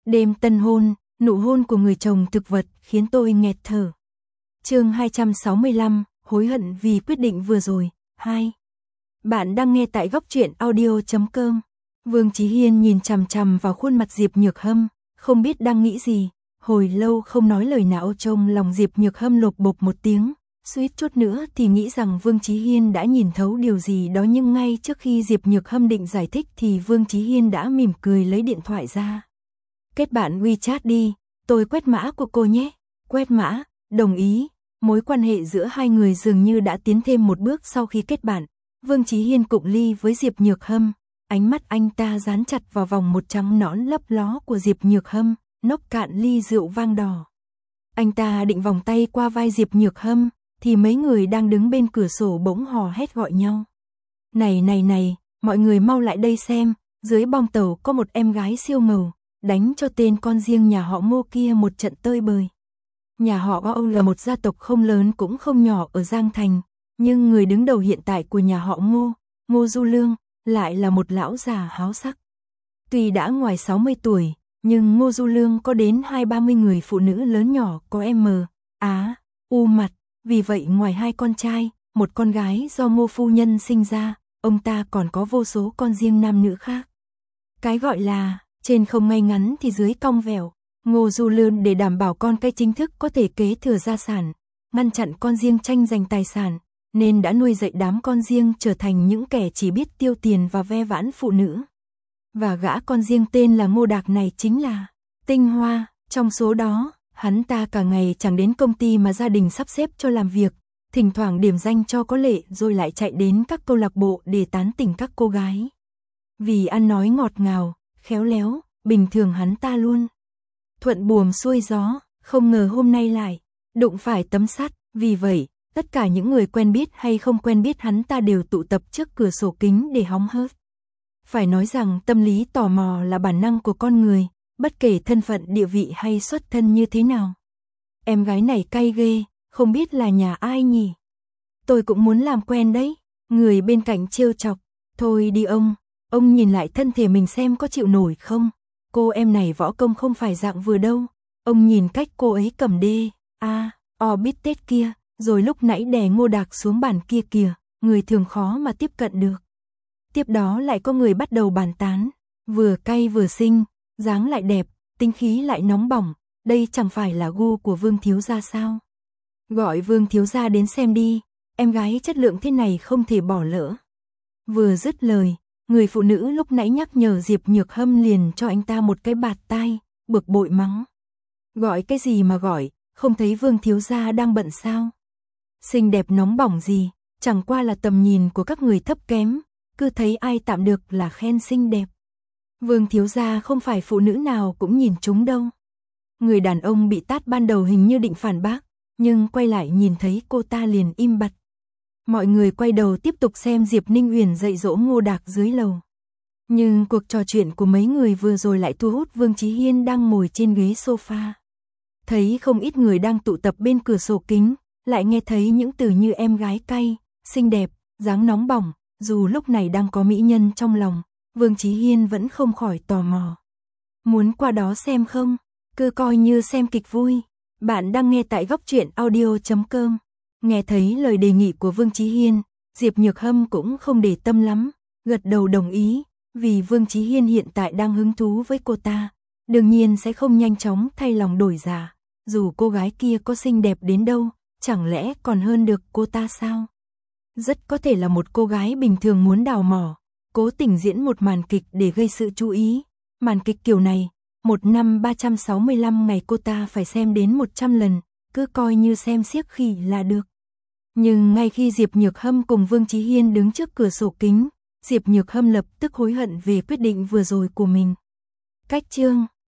Đêm tân hôn, nụ hôn của người chồng thực vật khiến tôi nghẹt thở. Chương 265, hối hận vì quyết định vừa rồi. 2. Bạn đang nghe tại góc truyện audio.com. Vương Chí Hiên nhìn chằm chằm vào khuôn mặt Diệp Nhược Hâm, không biết đang nghĩ gì, hồi lâu không nói lời nào, trong lòng Diệp Nhược Hâm lột bột một tiếng, suýt chút nữa thì nghĩ rằng Vương Chí Hiên đã nhìn thấu điều gì đó, nhưng ngay trước khi Diệp Nhược Hâm định giải thích thì Vương Chí Hiên đã mỉm cười lấy điện thoại ra. Kết bạn WeChat đi, tôi quét mã của cô nhé. Quét mã, đồng ý. Mối quan hệ giữa hai người dường như đã tiến thêm một bước sau khi kết bạn. Vương Chí Hiên cụng ly với Diệp Nhược Hâm, ánh mắt anh ta dán chặt vào vòng một trắng nõn lấp ló của Diệp Nhược Hâm, nốc cạn ly rượu vang đỏ. Anh ta định vòng tay qua vai Diệp Nhược Hâm, thì mấy người đang đứng bên cửa sổ bỗng hò hét gọi nhau. Này, mọi người mau lại đây xem, dưới bong tàu có một em gái siêu ngầu, đánh cho tên con riêng nhà họ Ngô kia một trận tơi bời. Nhà họ Ngô là một gia tộc không lớn cũng không nhỏ ở Giang Thành, nhưng người đứng đầu hiện tại của nhà họ Ngô, Ngô Du Lương, lại là một lão già háo sắc. Tuy đã ngoài 60 tuổi, nhưng Ngô Du Lương có đến 20-30 người phụ nữ lớn nhỏ có M, Á, U mặt, vì vậy ngoài hai con trai, một con gái do Ngô phu nhân sinh ra, ông ta còn có vô số con riêng nam nữ khác. Cái gọi là trên không ngay ngắn thì dưới cong vẹo, Ngô Du Lương để đảm bảo con cái chính thức có thể kế thừa gia sản, ngăn chặn con riêng tranh giành tài sản, nên đã nuôi dạy đám con riêng trở thành những kẻ chỉ biết tiêu tiền và ve vãn phụ nữ. Và gã con riêng tên là Ngô Đạc này chính là tinh hoa, trong số đó, hắn ta cả ngày chẳng đến công ty mà gia đình sắp xếp cho làm việc, thỉnh thoảng điểm danh cho có lệ rồi lại chạy đến các câu lạc bộ để tán tỉnh các cô gái. Vì ăn nói ngọt ngào, khéo léo, bình thường hắn ta luôn thuận buồm xuôi gió, không ngờ hôm nay lại đụng phải tấm sắt, vì vậy, tất cả những người quen biết hay không quen biết hắn ta đều tụ tập trước cửa sổ kính để hóng hớt. Phải nói rằng tâm lý tò mò là bản năng của con người, bất kể thân phận địa vị hay xuất thân như thế nào. Em gái này cay ghê, không biết là nhà ai nhỉ? Tôi cũng muốn làm quen đấy. Người bên cạnh trêu chọc, thôi đi ông nhìn lại thân thể mình xem có chịu nổi không? Cô em này võ công không phải dạng vừa đâu. Ông nhìn cách cô ấy cầm biết tết kia, rồi lúc nãy đè Ngô Đạc xuống bàn kia kìa, người thường khó mà tiếp cận được. Tiếp đó lại có người bắt đầu bàn tán, vừa cay vừa xinh, dáng lại đẹp, tinh khí lại nóng bỏng, đây chẳng phải là gu của Vương thiếu gia sao? Gọi Vương thiếu gia đến xem đi, em gái chất lượng thế này không thể bỏ lỡ. Vừa dứt lời, người phụ nữ lúc nãy nhắc nhở Diệp Nhược Hâm liền cho anh ta một cái bạt tai, bực bội mắng. Gọi cái gì mà gọi, không thấy Vương thiếu gia đang bận sao? Xinh đẹp nóng bỏng gì, chẳng qua là tầm nhìn của các người thấp kém, cứ thấy ai tạm được là khen xinh đẹp. Vương thiếu gia không phải phụ nữ nào cũng nhìn chúng đâu. Người đàn ông bị tát ban đầu hình như định phản bác, nhưng quay lại nhìn thấy cô ta liền im bặt. Mọi người quay đầu tiếp tục xem Diệp Ninh Uyển dạy dỗ Ngô Đạc dưới lầu. Nhưng cuộc trò chuyện của mấy người vừa rồi lại thu hút Vương Chí Hiên đang ngồi trên ghế sofa. Thấy không ít người đang tụ tập bên cửa sổ kính, lại nghe thấy những từ như em gái cay, xinh đẹp, dáng nóng bỏng, dù lúc này đang có mỹ nhân trong lòng, Vương Chí Hiên vẫn không khỏi tò mò. Muốn qua đó xem không? Cứ coi như xem kịch vui. Bạn đang nghe tại góc truyện audio.com. Nghe thấy lời đề nghị của Vương Chí Hiên, Diệp Nhược Hâm cũng không để tâm lắm, gật đầu đồng ý, vì Vương Chí Hiên hiện tại đang hứng thú với cô ta, đương nhiên sẽ không nhanh chóng thay lòng đổi dạ, dù cô gái kia có xinh đẹp đến đâu, chẳng lẽ còn hơn được cô ta sao? Rất có thể là một cô gái bình thường muốn đào mỏ, cố tình diễn một màn kịch để gây sự chú ý. Màn kịch kiểu này, một năm 365 ngày cô ta phải xem đến 100 lần, cứ coi như xem xiếc khỉ là được. Nhưng ngay khi Diệp Nhược Hâm cùng Vương Chí Hiên đứng trước cửa sổ kính, Diệp Nhược Hâm lập tức hối hận về quyết định vừa rồi của mình. Cách chương